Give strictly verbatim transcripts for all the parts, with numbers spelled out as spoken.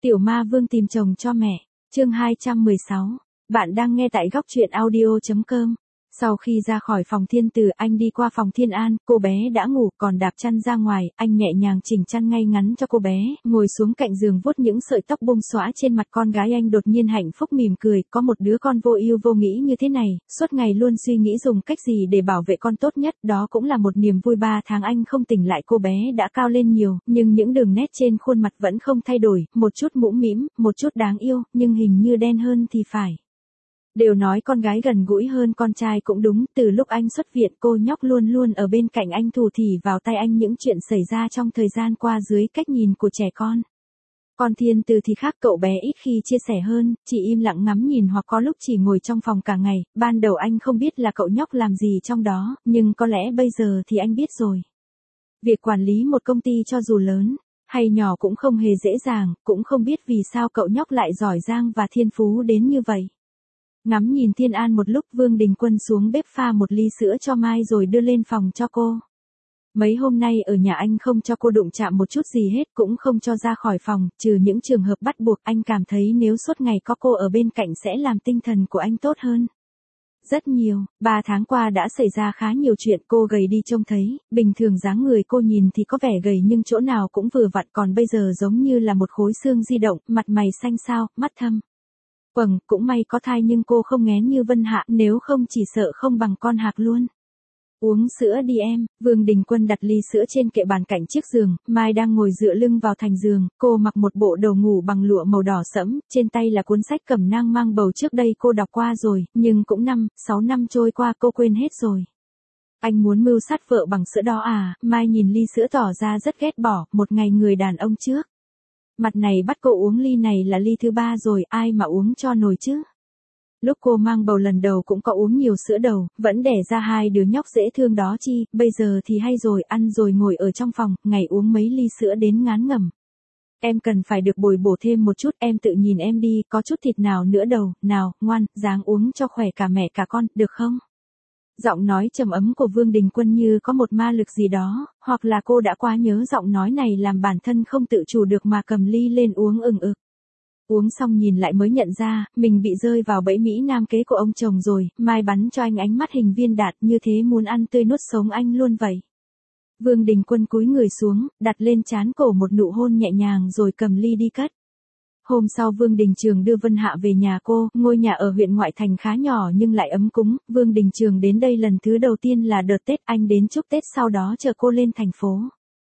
Tiểu ma vương tìm chồng cho mẹ, chương hai trăm mười sáu. Bạn đang nghe tại góc truyện audio chấm com. Sau khi ra khỏi phòng Thiên Tử, anh đi qua phòng Thiên An, cô bé đã ngủ, còn đạp chăn ra ngoài, anh nhẹ nhàng chỉnh chăn ngay ngắn cho cô bé, ngồi xuống cạnh giường vuốt những sợi tóc bông xõa trên mặt con gái. Anh đột nhiên hạnh phúc mỉm cười, có một đứa con vô ưu vô nghĩ như thế này, suốt ngày luôn suy nghĩ dùng cách gì để bảo vệ con tốt nhất, đó cũng là một niềm vui. Ba tháng anh không tỉnh lại, cô bé đã cao lên nhiều, nhưng những đường nét trên khuôn mặt vẫn không thay đổi, một chút mũm mĩm, một chút đáng yêu, nhưng hình như đen hơn thì phải. Đều nói con gái gần gũi hơn con trai cũng đúng, từ lúc anh xuất viện cô nhóc luôn luôn ở bên cạnh anh, thủ thỉ vào tay anh những chuyện xảy ra trong thời gian qua dưới cách nhìn của trẻ con. Còn Thiên Tử thì khác, cậu bé ít khi chia sẻ hơn, chỉ im lặng ngắm nhìn hoặc có lúc chỉ ngồi trong phòng cả ngày. Ban đầu anh không biết là cậu nhóc làm gì trong đó, nhưng có lẽ bây giờ thì anh biết rồi. Việc quản lý một công ty cho dù lớn hay nhỏ cũng không hề dễ dàng, cũng không biết vì sao cậu nhóc lại giỏi giang và thiên phú đến như vậy. Ngắm nhìn Thiên An một lúc, Vương Đình Quân xuống bếp pha một ly sữa cho Mai rồi đưa lên phòng cho cô. Mấy hôm nay ở nhà anh không cho cô đụng chạm một chút gì hết, cũng không cho ra khỏi phòng, trừ những trường hợp bắt buộc. Anh cảm thấy nếu suốt ngày có cô ở bên cạnh sẽ làm tinh thần của anh tốt hơn rất nhiều. Ba tháng qua đã xảy ra khá nhiều chuyện, cô gầy đi trông thấy, bình thường dáng người cô nhìn thì có vẻ gầy nhưng chỗ nào cũng vừa vặn, còn bây giờ giống như là một khối xương di động, mặt mày xanh xao, mắt thâm quầng, cũng may có thai nhưng cô không nghén như Vân Hạ, nếu không chỉ sợ không bằng con hạc luôn. Uống sữa đi em. Vương Đình Quân đặt ly sữa trên kệ bàn cạnh chiếc giường, Mai đang ngồi dựa lưng vào thành giường, cô mặc một bộ đồ ngủ bằng lụa màu đỏ sẫm, trên tay là cuốn sách Cẩm nang mang bầu, trước đây cô đọc qua rồi, nhưng cũng năm, sáu năm trôi qua cô quên hết rồi. Anh muốn mưu sát vợ bằng sữa đó à? Mai nhìn ly sữa tỏ ra rất ghét bỏ, một ngày người đàn ông trước mặt này bắt cô uống ly này là ly thứ ba rồi, ai mà uống cho nổi chứ. Lúc cô mang bầu lần đầu cũng có uống nhiều sữa đầu, vẫn đẻ ra hai đứa nhóc dễ thương đó chi, bây giờ thì hay rồi, ăn rồi ngồi ở trong phòng, ngày uống mấy ly sữa đến ngán ngẩm. Em cần phải được bồi bổ thêm một chút, em tự nhìn em đi, có chút thịt nào nữa đâu, nào, ngoan, ráng uống cho khỏe cả mẹ cả con, được không? Giọng nói trầm ấm của Vương Đình Quân như có một ma lực gì đó, hoặc là cô đã quá nhớ giọng nói này làm bản thân không tự chủ được mà cầm ly lên uống ừng ực. Uống xong nhìn lại mới nhận ra, mình bị rơi vào bẫy Mỹ Nam kế của ông chồng rồi. Mai bắn cho anh ánh mắt hình viên đạn, như thế muốn ăn tươi nuốt sống anh luôn vậy. Vương Đình Quân cúi người xuống, đặt lên trán cổ một nụ hôn nhẹ nhàng rồi cầm ly đi cất. Hôm sau Vương Đình Trường đưa Vân Hạ về nhà cô, ngôi nhà ở huyện ngoại thành khá nhỏ nhưng lại ấm cúng. Vương Đình Trường đến đây lần thứ đầu tiên là đợt Tết, anh đến chúc Tết sau đó chờ cô lên thành phố.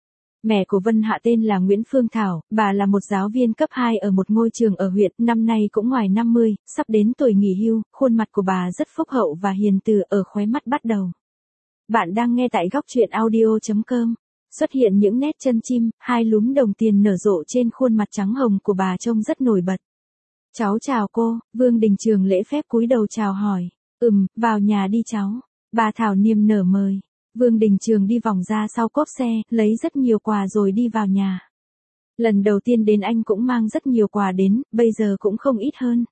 Mẹ của Vân Hạ tên là Nguyễn Phương Thảo, bà là một giáo viên cấp hai ở một ngôi trường ở huyện, năm nay cũng ngoài năm mươi, sắp đến tuổi nghỉ hưu, khuôn mặt của bà rất phúc hậu và hiền từ, ở khóe mắt bắt đầu. Bạn đang nghe tại góc truyện audio chấm com. Xuất hiện những nét chân chim, hai lúm đồng tiền nở rộ trên khuôn mặt trắng hồng của bà trông rất nổi bật. Cháu chào cô. Vương Đình Trường lễ phép cúi đầu chào hỏi. Ừm, vào nhà đi cháu. Bà Thảo niềm nở mời. Vương Đình Trường đi vòng ra sau cốp xe, lấy rất nhiều quà rồi đi vào nhà. Lần đầu tiên đến anh cũng mang rất nhiều quà đến, bây giờ cũng không ít hơn.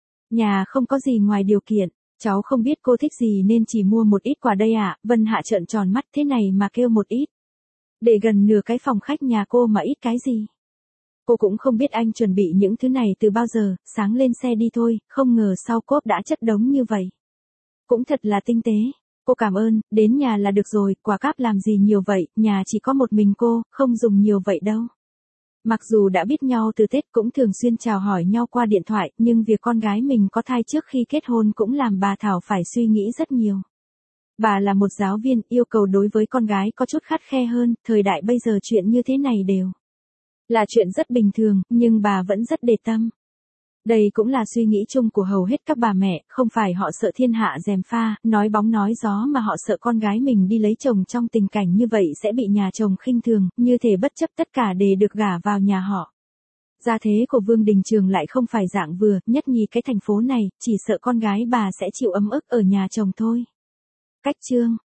Nhà không có gì ngoài điều kiện, cháu không biết cô thích gì nên chỉ mua một ít quà đây ạ. Vân Hạ trợn tròn mắt, thế này mà kêu một ít. Để gần nửa cái phòng khách nhà cô mà ít cái gì. Cô cũng không biết anh chuẩn bị những thứ này từ bao giờ, sáng lên xe đi thôi, không ngờ sau cốp đã chất đống như vậy. Cũng thật là tinh tế. Cô cảm ơn, đến nhà là được rồi, quà cáp làm gì nhiều vậy, nhà chỉ có một mình cô, không dùng nhiều vậy đâu. Mặc dù đã biết nhau từ Tết cũng thường xuyên chào hỏi nhau qua điện thoại, nhưng việc con gái mình có thai trước khi kết hôn cũng làm bà Thảo phải suy nghĩ rất nhiều. Bà là một giáo viên, yêu cầu đối với con gái có chút khắt khe hơn, thời đại bây giờ chuyện như thế này đều là chuyện rất bình thường, nhưng bà vẫn rất để tâm. Đây cũng là suy nghĩ chung của hầu hết các bà mẹ, không phải họ sợ thiên hạ gièm pha, nói bóng nói gió mà họ sợ con gái mình đi lấy chồng trong tình cảnh như vậy sẽ bị nhà chồng khinh thường, như thể bất chấp tất cả để được gả vào nhà họ. Gia thế của Vương Đình Trường lại không phải dạng vừa, nhất nhì cái thành phố này, chỉ sợ con gái bà sẽ chịu ấm ức ở nhà chồng thôi. Cách chương,